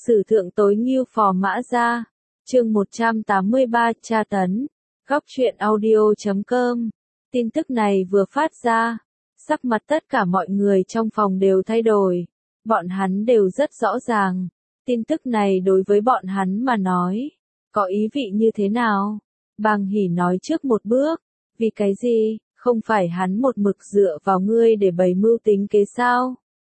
Sử thượng tối ngưu phò mã ra. Chương 183 tra tấn. Góc truyện audio.com. Tin tức này vừa phát ra, sắc mặt tất cả mọi người trong phòng đều thay đổi. Bọn hắn đều rất rõ ràng, tin tức này đối với bọn hắn mà nói, có ý vị như thế nào. Bàng Hỉ nói trước một bước, vì cái gì, không phải hắn một mực dựa vào ngươi để bày mưu tính kế sao?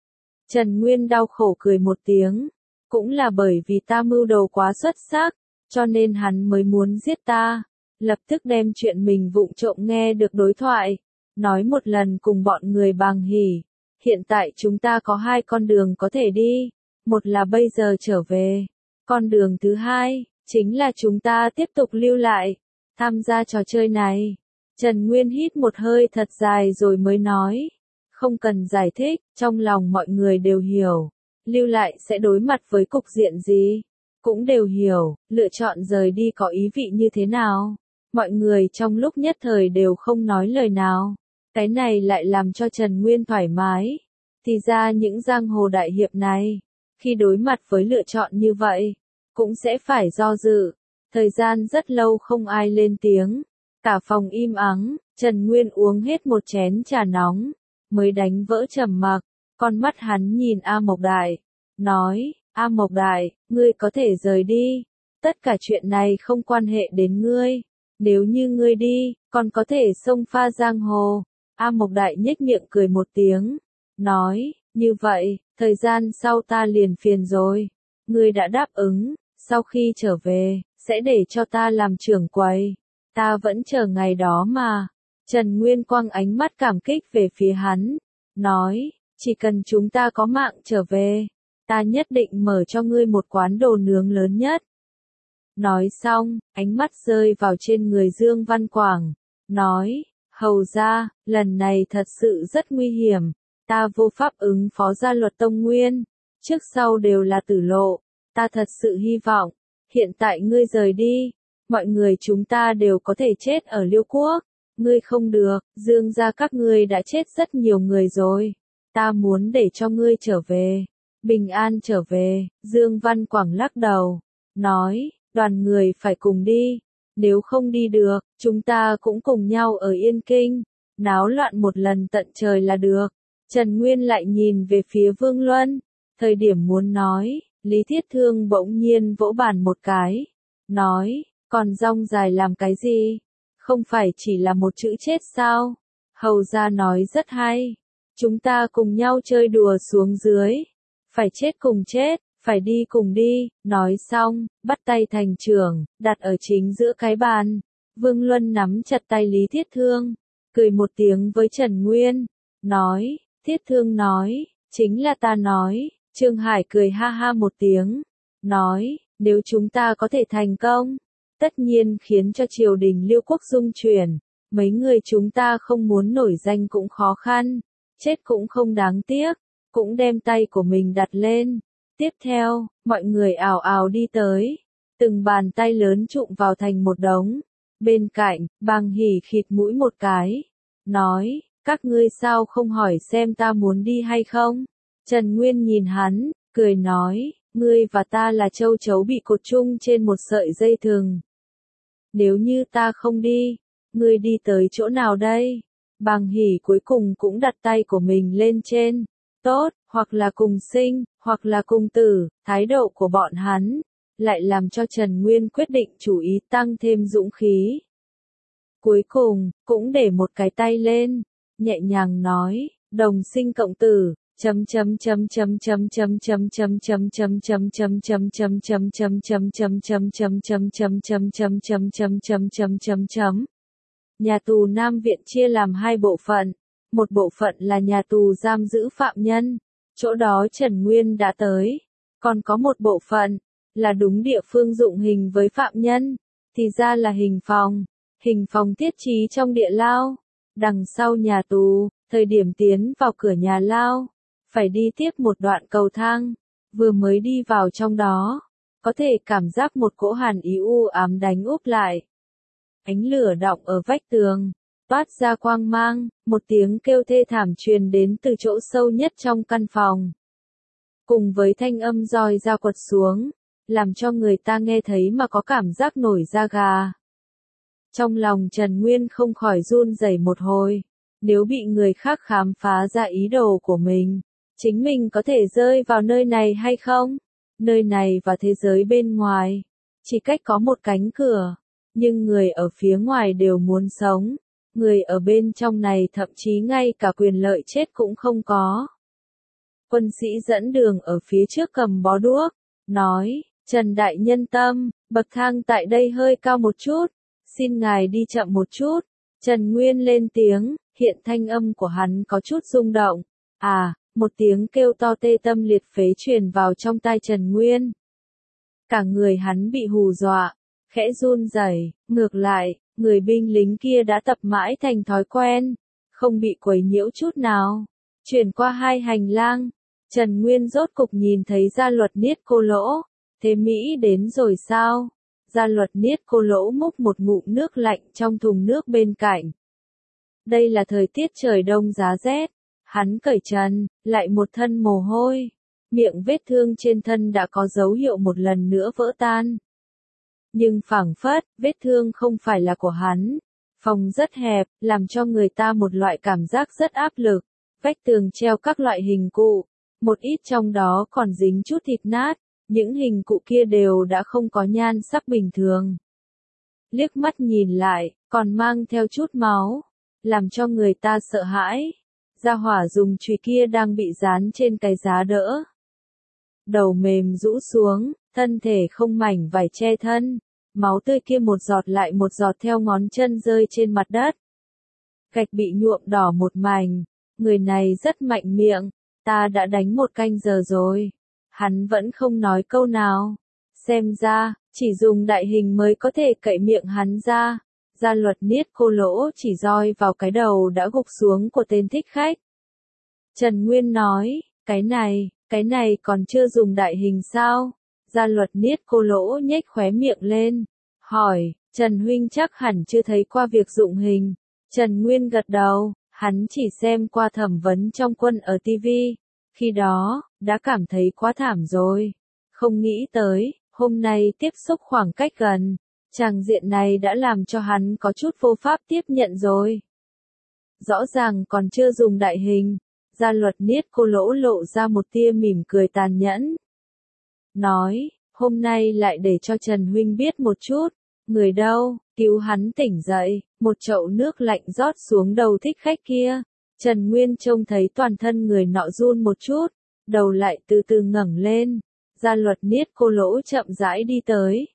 Trần Nguyên đau khổ cười một tiếng, cũng là bởi vì ta mưu đồ quá xuất sắc, cho nên hắn mới muốn giết ta. Lập tức đem chuyện mình vụng trộm nghe được đối thoại, nói một lần cùng bọn người Bàng Hỉ. Hiện tại chúng ta có hai con đường có thể đi, một là bây giờ trở về, con đường thứ hai, chính là chúng ta tiếp tục lưu lại, tham gia trò chơi này. Trần Nguyên hít một hơi thật dài rồi mới nói, không cần giải thích, trong lòng mọi người đều hiểu, lưu lại sẽ đối mặt với cục diện gì, cũng đều hiểu, lựa chọn rời đi có ý vị như thế nào. Mọi người trong lúc nhất thời đều không nói lời nào, cái này lại làm cho Trần Nguyên thoải mái. Thì ra những giang hồ đại hiệp này, khi đối mặt với lựa chọn như vậy, cũng sẽ phải do dự. Thời gian rất lâu không ai lên tiếng, cả phòng im ắng, Trần Nguyên uống hết một chén trà nóng, mới đánh vỡ trầm mặc, con mắt hắn nhìn A Mộc Đại, nói, A Mộc Đại, ngươi có thể rời đi, tất cả chuyện này không quan hệ đến ngươi, nếu như ngươi đi, còn có thể xông pha giang hồ. A Mộc Đại nhếch miệng cười một tiếng, nói, như vậy, thời gian sau ta liền phiền rồi, ngươi đã đáp ứng, sau khi trở về, sẽ để cho ta làm trưởng quầy, ta vẫn chờ ngày đó mà. Trần Nguyên quăng ánh mắt cảm kích về phía hắn, nói, chỉ cần chúng ta có mạng trở về, ta nhất định mở cho ngươi một quán đồ nướng lớn nhất. Nói xong, ánh mắt rơi vào trên người Dương Văn Quảng, nói, hầu ra, lần này thật sự rất nguy hiểm, ta vô pháp ứng phó gia luật tông nguyên, trước sau đều là tử lộ, ta thật sự hy vọng, hiện tại ngươi rời đi, mọi người chúng ta đều có thể chết ở Liêu Quốc, ngươi không được, Dương gia các ngươi đã chết rất nhiều người rồi, ta muốn để cho ngươi trở về, bình an trở về. Dương Văn Quảng lắc đầu, nói, đoàn người phải cùng đi, nếu không đi được, chúng ta cũng cùng nhau ở Yên Kinh, náo loạn một lần tận trời là được. Trần Nguyên lại nhìn về phía Vương Luân, thời điểm muốn nói, Lý Thiết Thương bỗng nhiên vỗ bàn một cái, nói, còn rong dài làm cái gì, không phải chỉ là một chữ chết sao, hầu ra nói rất hay, chúng ta cùng nhau chơi đùa xuống dưới, phải chết cùng chết, phải đi cùng đi, nói xong, bắt tay thành trưởng, đặt ở chính giữa cái bàn. Vương Luân nắm chặt tay Lý Thiết Thương, cười một tiếng với Trần Nguyên, nói, Thiết Thương nói, chính là ta nói. Trương Hải cười ha ha một tiếng, nói, nếu chúng ta có thể thành công, tất nhiên khiến cho triều đình Liêu Quốc dung chuyển, mấy người chúng ta không muốn nổi danh cũng khó khăn, chết cũng không đáng tiếc, cũng đem tay của mình đặt lên. Tiếp theo, mọi người ào ào đi tới, từng bàn tay lớn trụm vào thành một đống. Bên cạnh, Bàng Hỉ khịt mũi một cái, nói, các ngươi sao không hỏi xem ta muốn đi hay không? Trần Nguyên nhìn hắn, cười nói, ngươi và ta là châu chấu bị cột chung trên một sợi dây thừng. Nếu như ta không đi, ngươi đi tới chỗ nào đây? Bàng Hỉ cuối cùng cũng đặt tay của mình lên trên. Tốt, hoặc là cùng sinh, hoặc là cùng tử, thái độ của bọn hắn, lại làm cho Trần Nguyên quyết định chủ ý tăng thêm dũng khí. Cuối cùng, cũng để một cái tay lên, nhẹ nhàng nói, đồng sinh cộng tử. Nhà tù Nam Viện chia làm hai bộ phận, một bộ phận là nhà tù giam giữ phạm nhân, chỗ đó Trần Nguyên đã tới, còn có một bộ phận là đúng địa phương dụng hình với phạm nhân, thì ra là hình phòng thiết trí trong địa lao, đằng sau nhà tù. Thời điểm tiến vào cửa nhà lao, phải đi tiếp một đoạn cầu thang, vừa mới đi vào trong đó, có thể cảm giác một cỗ hàn ý u ám đánh úp lại. Ánh lửa đọng ở vách tường, toát ra quang mang, một tiếng kêu thê thảm truyền đến từ chỗ sâu nhất trong căn phòng. cùng với thanh âm roi da quật xuống, làm cho người ta nghe thấy mà có cảm giác nổi da gà. Trong lòng Trần Nguyên không khỏi run rẩy một hồi, nếu bị người khác khám phá ra ý đồ của mình, chính mình có thể rơi vào nơi này hay không? Nơi này và thế giới bên ngoài, chỉ cách có một cánh cửa, nhưng người ở phía ngoài đều muốn sống, người ở bên trong này thậm chí ngay cả quyền lợi chết cũng không có. Quân sĩ dẫn đường ở phía trước cầm bó đuốc, nói, Trần Đại Nhân tâm, bậc thang tại đây hơi cao một chút, xin ngài đi chậm một chút. Trần Nguyên lên tiếng, hiện thanh âm của hắn có chút rung động. Một tiếng kêu to tê tâm liệt phế truyền vào trong tai Trần Nguyên. Cả người hắn bị hù dọa, khẽ run rẩy, ngược lại, người binh lính kia đã tập mãi thành thói quen, không bị quấy nhiễu chút nào. Chuyển qua hai hành lang, Trần Nguyên rốt cục nhìn thấy Gia Luật Niết Cô Lỗ. Thế Mỹ đến rồi sao? Gia Luật Niết Cô Lỗ múc một ngụm nước lạnh trong thùng nước bên cạnh. Đây là thời tiết trời đông giá rét, hắn cởi trần, lại một thân mồ hôi, miệng vết thương trên thân đã có dấu hiệu một lần nữa vỡ tan. Nhưng phảng phất, vết thương không phải là của hắn. Phòng rất hẹp, làm cho người ta một loại cảm giác rất áp lực. Vách tường treo các loại hình cụ, một ít trong đó còn dính chút thịt nát, những hình cụ kia đều đã không có nhan sắc bình thường. Liếc mắt nhìn lại, còn mang theo chút máu, làm cho người ta sợ hãi. Gia hỏa dùng chùy kia đang bị dán trên cái giá đỡ. Đầu mềm rũ xuống, thân thể không mảnh vải che thân, máu tươi kia một giọt lại một giọt theo ngón chân rơi trên mặt đất. Gạch bị nhuộm đỏ một mảnh, người này rất mạnh miệng, ta đã đánh 1 canh giờ rồi. Hắn vẫn không nói câu nào. Xem ra, chỉ dùng đại hình mới có thể cậy miệng hắn ra. Gia Luật Niết Cô Lỗ chỉ roi vào cái đầu đã gục xuống của tên thích khách. Trần Nguyên nói, cái này còn chưa dùng đại hình sao? Gia Luật Niết Cô Lỗ nhếch khóe miệng lên, hỏi, Trần Huynh chắc hẳn chưa thấy qua việc dụng hình. Trần Nguyên gật đầu, hắn chỉ xem qua thẩm vấn trong quân ở TV. Khi đó, đã cảm thấy quá thảm rồi. Không nghĩ tới, hôm nay tiếp xúc khoảng cách gần, tràng diện này đã làm cho hắn có chút vô pháp tiếp nhận rồi. Rõ ràng còn chưa dùng đại hình, Gia Luật Niết Cô Lỗ lộ ra một tia mỉm cười tàn nhẫn. Nói, hôm nay lại để cho Trần Huynh biết một chút, người đâu, cứu hắn tỉnh dậy, một chậu nước lạnh rót xuống đầu thích khách kia. Trần Nguyên trông thấy toàn thân người nọ run một chút, đầu lại từ từ ngẩng lên. Gia Luật Niết Cô Lỗ chậm rãi đi tới,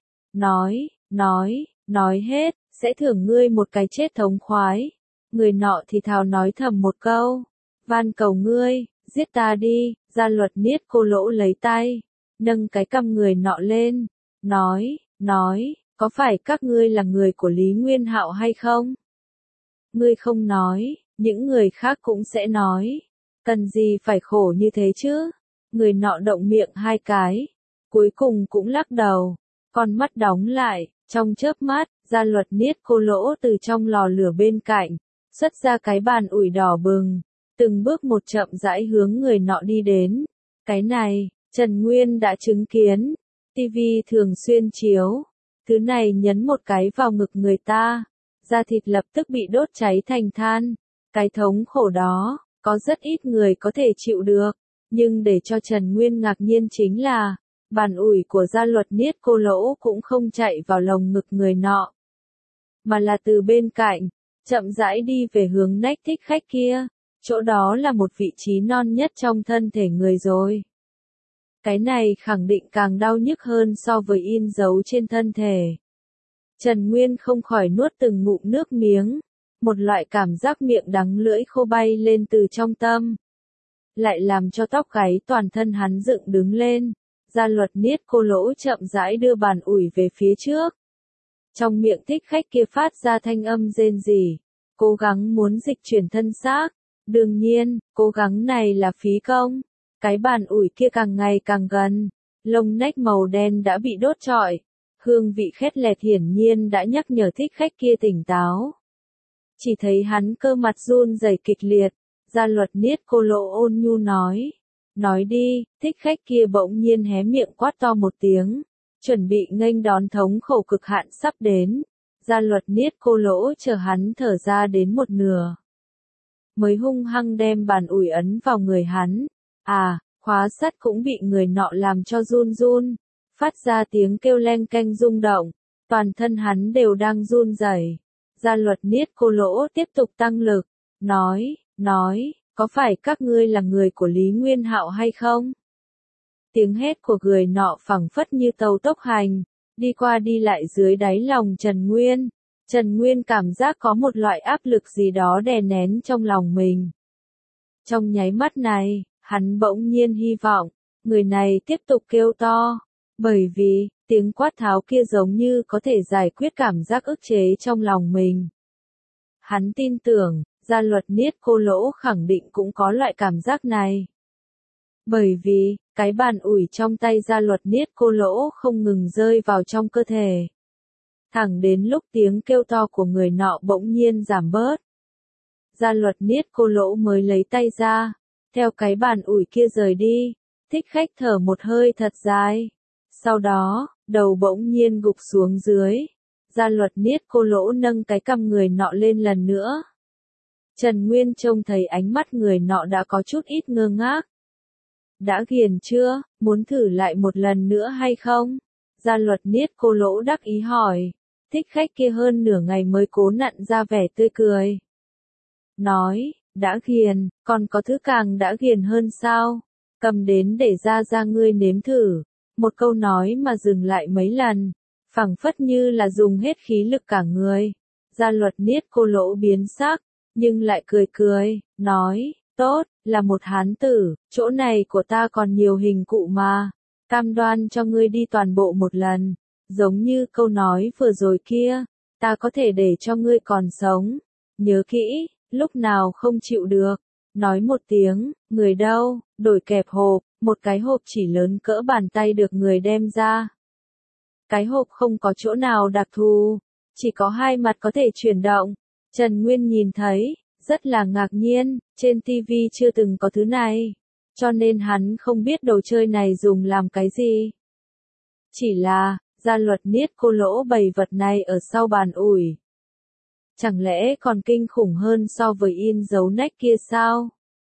nói hết, sẽ thưởng ngươi một cái chết thống khoái. Người nọ thì thào nói thầm một câu, van cầu ngươi, giết ta đi. Gia Luật Niết Cô Lỗ lấy tay, nâng cái cằm người nọ lên, nói, có phải các ngươi là người của Lý Nguyên Hạo hay không? Ngươi không nói, những người khác cũng sẽ nói. Cần gì phải khổ như thế chứ? Người nọ động miệng 2 cái, cuối cùng cũng lắc đầu, con mắt đóng lại, trong chớp mắt, Gia Luật Niết Cô Lỗ từ trong lò lửa bên cạnh, xuất ra cái bàn ủi đỏ bừng, từng bước một chậm rãi hướng người nọ đi đến. Cái này, Trần Nguyên đã chứng kiến, TV thường xuyên chiếu, thứ này nhấn một cái vào ngực người ta, da thịt lập tức bị đốt cháy thành than. Cái thống khổ đó, có rất ít người có thể chịu được, nhưng để cho Trần Nguyên ngạc nhiên chính là, bàn ủi của Gia Luật Niết Cô Lỗ cũng không chạy vào lồng ngực người nọ, mà là từ bên cạnh, chậm rãi đi về hướng nách thích khách kia, chỗ đó là một vị trí non nhất trong thân thể người rồi. Cái này khẳng định càng đau nhức hơn so với in dấu trên thân thể. Trần Nguyên không khỏi nuốt từng ngụm nước miếng, một loại cảm giác miệng đắng lưỡi khô bay lên từ trong tâm, lại làm cho tóc gáy toàn thân hắn dựng đứng lên. Gia Luật Niết Cô Lỗ chậm rãi đưa bàn ủi về phía trước. Trong miệng thích khách kia phát ra thanh âm rên rỉ, cố gắng muốn dịch chuyển thân xác. Đương nhiên, cố gắng này là phí công. Cái bàn ủi kia càng ngày càng gần, lông nách màu đen đã bị đốt trọi, hương vị khét lẹt hiển nhiên đã nhắc nhở thích khách kia tỉnh táo. Chỉ thấy hắn cơ mặt run rẩy kịch liệt, Gia Luật Niết Cô Lỗ ôn nhu nói, Nói đi, thích khách kia bỗng nhiên hé miệng quát to một tiếng, chuẩn bị nghênh đón thống khổ cực hạn sắp đến. Gia luật niết cô lỗ chờ hắn thở ra đến một nửa, mới hung hăng đem bàn ủi ấn vào người hắn. Khóa sắt cũng bị người nọ làm cho run run, phát ra tiếng kêu len keng rung động, toàn thân hắn đều đang run rẩy. Gia luật niết cô lỗ tiếp tục tăng lực, nói, có phải các ngươi là người của Lý Nguyên Hạo hay không? Tiếng hét của người nọ phảng phất như tàu tốc hành, đi qua đi lại dưới đáy lòng Trần Nguyên. Trần Nguyên cảm giác có một loại áp lực gì đó đè nén trong lòng mình. Trong nháy mắt này, hắn bỗng nhiên hy vọng, người này tiếp tục kêu to, bởi vì, tiếng quát tháo kia giống như có thể giải quyết cảm giác ức chế trong lòng mình. Hắn tin tưởng, gia luật niết cô lỗ khẳng định cũng có loại cảm giác này. Bởi vì, cái bàn ủi trong tay gia luật niết cô lỗ không ngừng rơi vào trong cơ thể. Thẳng đến lúc tiếng kêu to của người nọ bỗng nhiên giảm bớt. Gia luật niết cô lỗ mới lấy tay ra, theo cái bàn ủi kia rời đi, thích khách thở một hơi thật dài. Sau đó, đầu bỗng nhiên gục xuống dưới. Gia luật niết cô lỗ nâng cái cằm người nọ lên lần nữa. Trần Nguyên trông thấy ánh mắt người nọ đã có chút ít ngơ ngác. Đã ghiền chưa, muốn thử lại một lần nữa hay không? Gia luật niết cô lỗ đắc ý hỏi. Thích khách kia hơn nửa ngày mới cố nặn ra vẻ tươi cười. Nói, đã ghiền, còn có thứ càng đã ghiền hơn sao? Cầm đến để ra ngươi nếm thử. Một câu nói mà dừng lại mấy lần, phảng phất như là dùng hết khí lực cả người. Gia luật niết cô lỗ biến sắc, nhưng lại cười, nói, tốt, là một hán tử, chỗ này của ta còn nhiều hình cụ mà, cam đoan cho ngươi đi toàn bộ một lần, giống như câu nói vừa rồi kia, ta có thể để cho ngươi còn sống, nhớ kỹ, lúc nào không chịu được, nói một tiếng, người đâu, đổi kẹp hộp, một cái hộp chỉ lớn cỡ bàn tay được người đem ra. Cái hộp không có chỗ nào đặc thù, chỉ có hai mặt có thể chuyển động. Trần Nguyên nhìn thấy, rất là ngạc nhiên, trên TV chưa từng có thứ này, cho nên hắn không biết đồ chơi này dùng làm cái gì. Chỉ là, gia luật niết cô lỗ bày vật này ở sau bàn ủi. Chẳng lẽ còn kinh khủng hơn so với in dấu nách kia sao?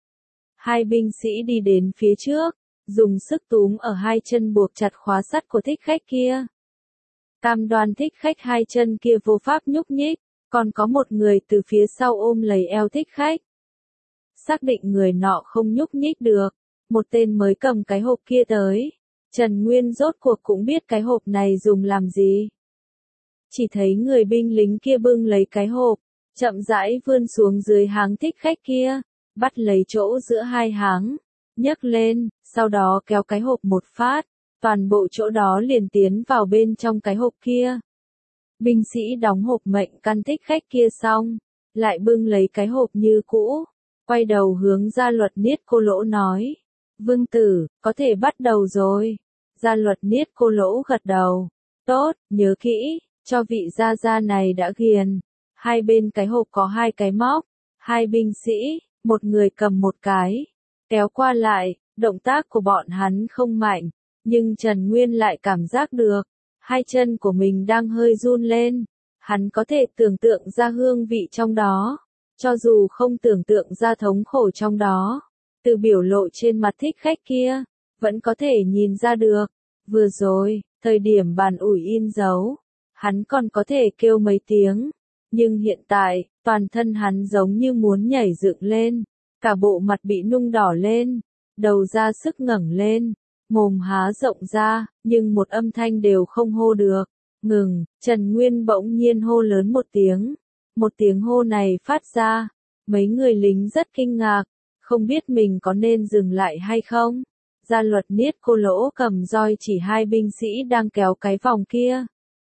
Hai binh sĩ đi đến phía trước, dùng sức túm ở hai chân buộc chặt khóa sắt của thích khách kia. Cam đoan thích khách hai chân kia vô pháp nhúc nhích, còn có một người từ phía sau ôm lấy eo thích khách. Xác định người nọ không nhúc nhích được, một tên mới cầm cái hộp kia tới. Trần Nguyên rốt cuộc cũng biết cái hộp này dùng làm gì. Chỉ thấy người binh lính kia bưng lấy cái hộp, chậm rãi vươn xuống dưới háng thích khách kia, bắt lấy chỗ giữa hai háng, nhấc lên, sau đó kéo cái hộp một phát, toàn bộ chỗ đó liền tiến vào bên trong cái hộp kia. Binh sĩ đóng hộp mệnh căn thích khách kia xong, lại bưng lấy cái hộp như cũ, quay đầu hướng gia luật niết cô lỗ nói, vương tử, có thể bắt đầu rồi. Gia luật niết cô lỗ gật đầu, tốt, nhớ kỹ, cho vị gia gia này đã ghiền. Hai bên cái hộp có hai cái móc, hai binh sĩ, một người cầm một cái, kéo qua lại, động tác của bọn hắn không mạnh, nhưng Trần Nguyên lại cảm giác được, hai chân của mình đang hơi run lên, hắn có thể tưởng tượng ra hương vị trong đó, cho dù không tưởng tượng ra thống khổ trong đó, từ biểu lộ trên mặt thích khách kia, vẫn có thể nhìn ra được, vừa rồi, thời điểm bàn ủi in dấu, hắn còn có thể kêu mấy tiếng, nhưng hiện tại, toàn thân hắn giống như muốn nhảy dựng lên, cả bộ mặt bị nung đỏ lên, đầu ra sức ngẩng lên, mồm há rộng ra, nhưng một âm thanh đều không hô được. Ngừng, Trần Nguyên bỗng nhiên hô lớn một tiếng hô này phát ra, mấy người lính rất kinh ngạc, không biết mình có nên dừng lại hay không. Gia luật niết cô lỗ cầm roi chỉ hai binh sĩ đang kéo cái vòng kia.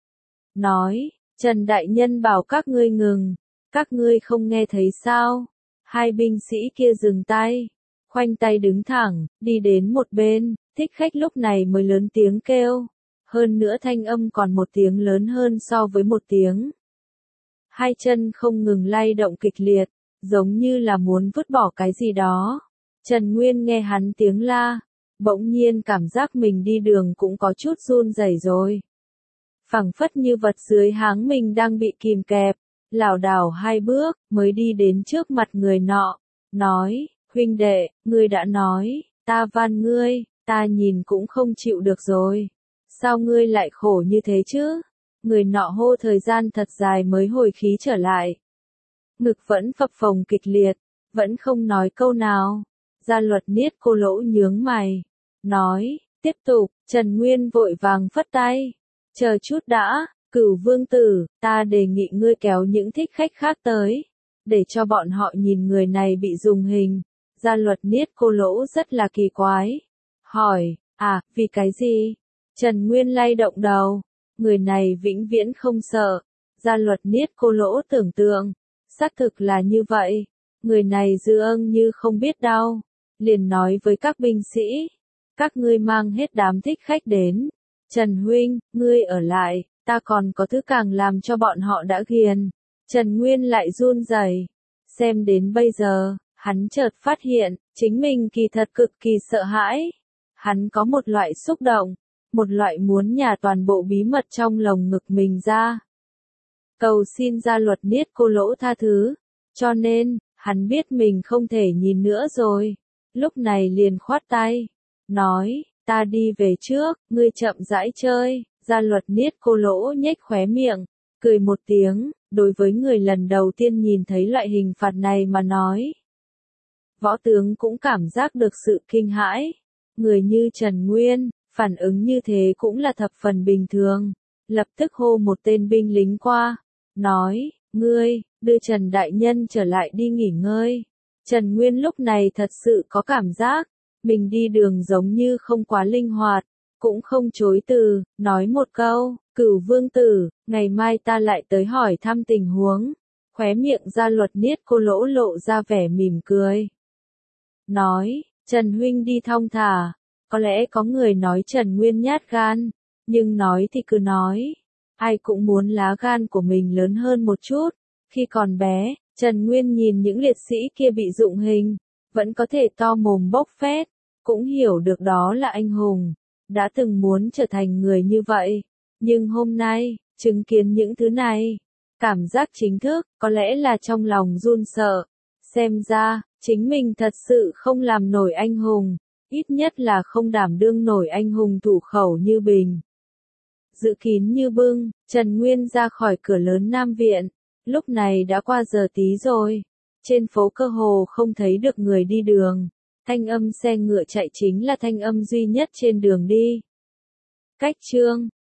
Nói, Trần Đại Nhân bảo các ngươi ngừng, các ngươi không nghe thấy sao? Hai binh sĩ kia dừng tay, khoanh tay đứng thẳng, đi đến một bên, thích khách lúc này mới lớn tiếng kêu. Hơn nữa thanh âm còn một tiếng lớn hơn so với một tiếng. Hai chân không ngừng lay động kịch liệt, giống như là muốn vứt bỏ cái gì đó. Trần Nguyên nghe hắn tiếng la, bỗng nhiên cảm giác mình đi đường cũng có chút run rẩy rồi. Phảng phất như vật dưới háng mình đang bị kìm kẹp, lảo đảo 2 bước, mới đi đến trước mặt người nọ, nói, huynh đệ, ngươi đã nói, ta van ngươi, ta nhìn cũng không chịu được rồi. Sao ngươi lại khổ như thế chứ? Người nọ hô thời gian thật dài mới hồi khí trở lại. Ngực vẫn phập phồng kịch liệt, vẫn không nói câu nào. Gia Luật Niết Cô Lỗ nhướng mày, nói, tiếp tục. Trần Nguyên vội vàng phất tay. Chờ chút đã, Cửu Vương Tử, ta đề nghị ngươi kéo những thích khách khác tới, để cho bọn họ nhìn người này bị dùng hình. Gia Luật Niết Cô Lỗ rất là kỳ quái. Hỏi, vì cái gì? Trần Nguyên lay động đầu. Người này vĩnh viễn không sợ. Gia Luật Niết Cô Lỗ tưởng tượng, xác thực là như vậy. Người này dường như không biết đau, liền nói với các binh sĩ, các ngươi mang hết đám thích khách đến. Trần huynh, ngươi ở lại, ta còn có thứ càng làm cho bọn họ đã ghiền. Trần Nguyên lại run rẩy. Xem đến bây giờ, hắn chợt phát hiện, chính mình kỳ thật cực kỳ sợ hãi. Hắn có một loại xúc động, một loại muốn nhả toàn bộ bí mật trong lồng ngực mình ra. Cầu xin Gia Luật Niết Cô Lỗ tha thứ, cho nên, hắn biết mình không thể nhìn nữa rồi. Lúc này liền khoát tay, nói, ta đi về trước, ngươi chậm rãi chơi. Gia Luật Niết Cô Lỗ nhếch khóe miệng, cười một tiếng, đối với người lần đầu tiên nhìn thấy loại hình phạt này mà nói. Võ tướng cũng cảm giác được sự kinh hãi. Người như Trần Nguyên, phản ứng như thế cũng là thập phần bình thường. Lập tức hô một tên binh lính qua, nói, ngươi, đưa Trần Đại Nhân trở lại đi nghỉ ngơi. Trần Nguyên lúc này thật sự có cảm giác, mình đi đường giống như không quá linh hoạt, cũng không chối từ, nói một câu, Cửu Vương Tử, ngày mai ta lại tới hỏi thăm tình huống. Khóe miệng Gia Luật Niết Cô Lỗ lộ ra vẻ mỉm cười. Nói, Trần huynh đi thong thả, có lẽ có người nói Trần Nguyên nhát gan, nhưng nói thì cứ nói, ai cũng muốn lá gan của mình lớn hơn một chút. Khi còn bé, Trần Nguyên nhìn những liệt sĩ kia bị dụng hình, vẫn có thể to mồm bốc phét, cũng hiểu được đó là anh hùng, đã từng muốn trở thành người như vậy. Nhưng hôm nay, chứng kiến những thứ này, cảm giác chính thức, có lẽ là trong lòng run sợ. Xem ra, chính mình thật sự không làm nổi anh hùng, ít nhất là không đảm đương nổi anh hùng thủ khẩu như Bình. Giữ kín như bưng, Trần Nguyên ra khỏi cửa lớn Nam Viện. Lúc này đã qua giờ tí rồi. Trên phố cơ hồ không thấy được người đi đường. Thanh âm xe ngựa chạy chính là thanh âm duy nhất trên đường đi. Cách chương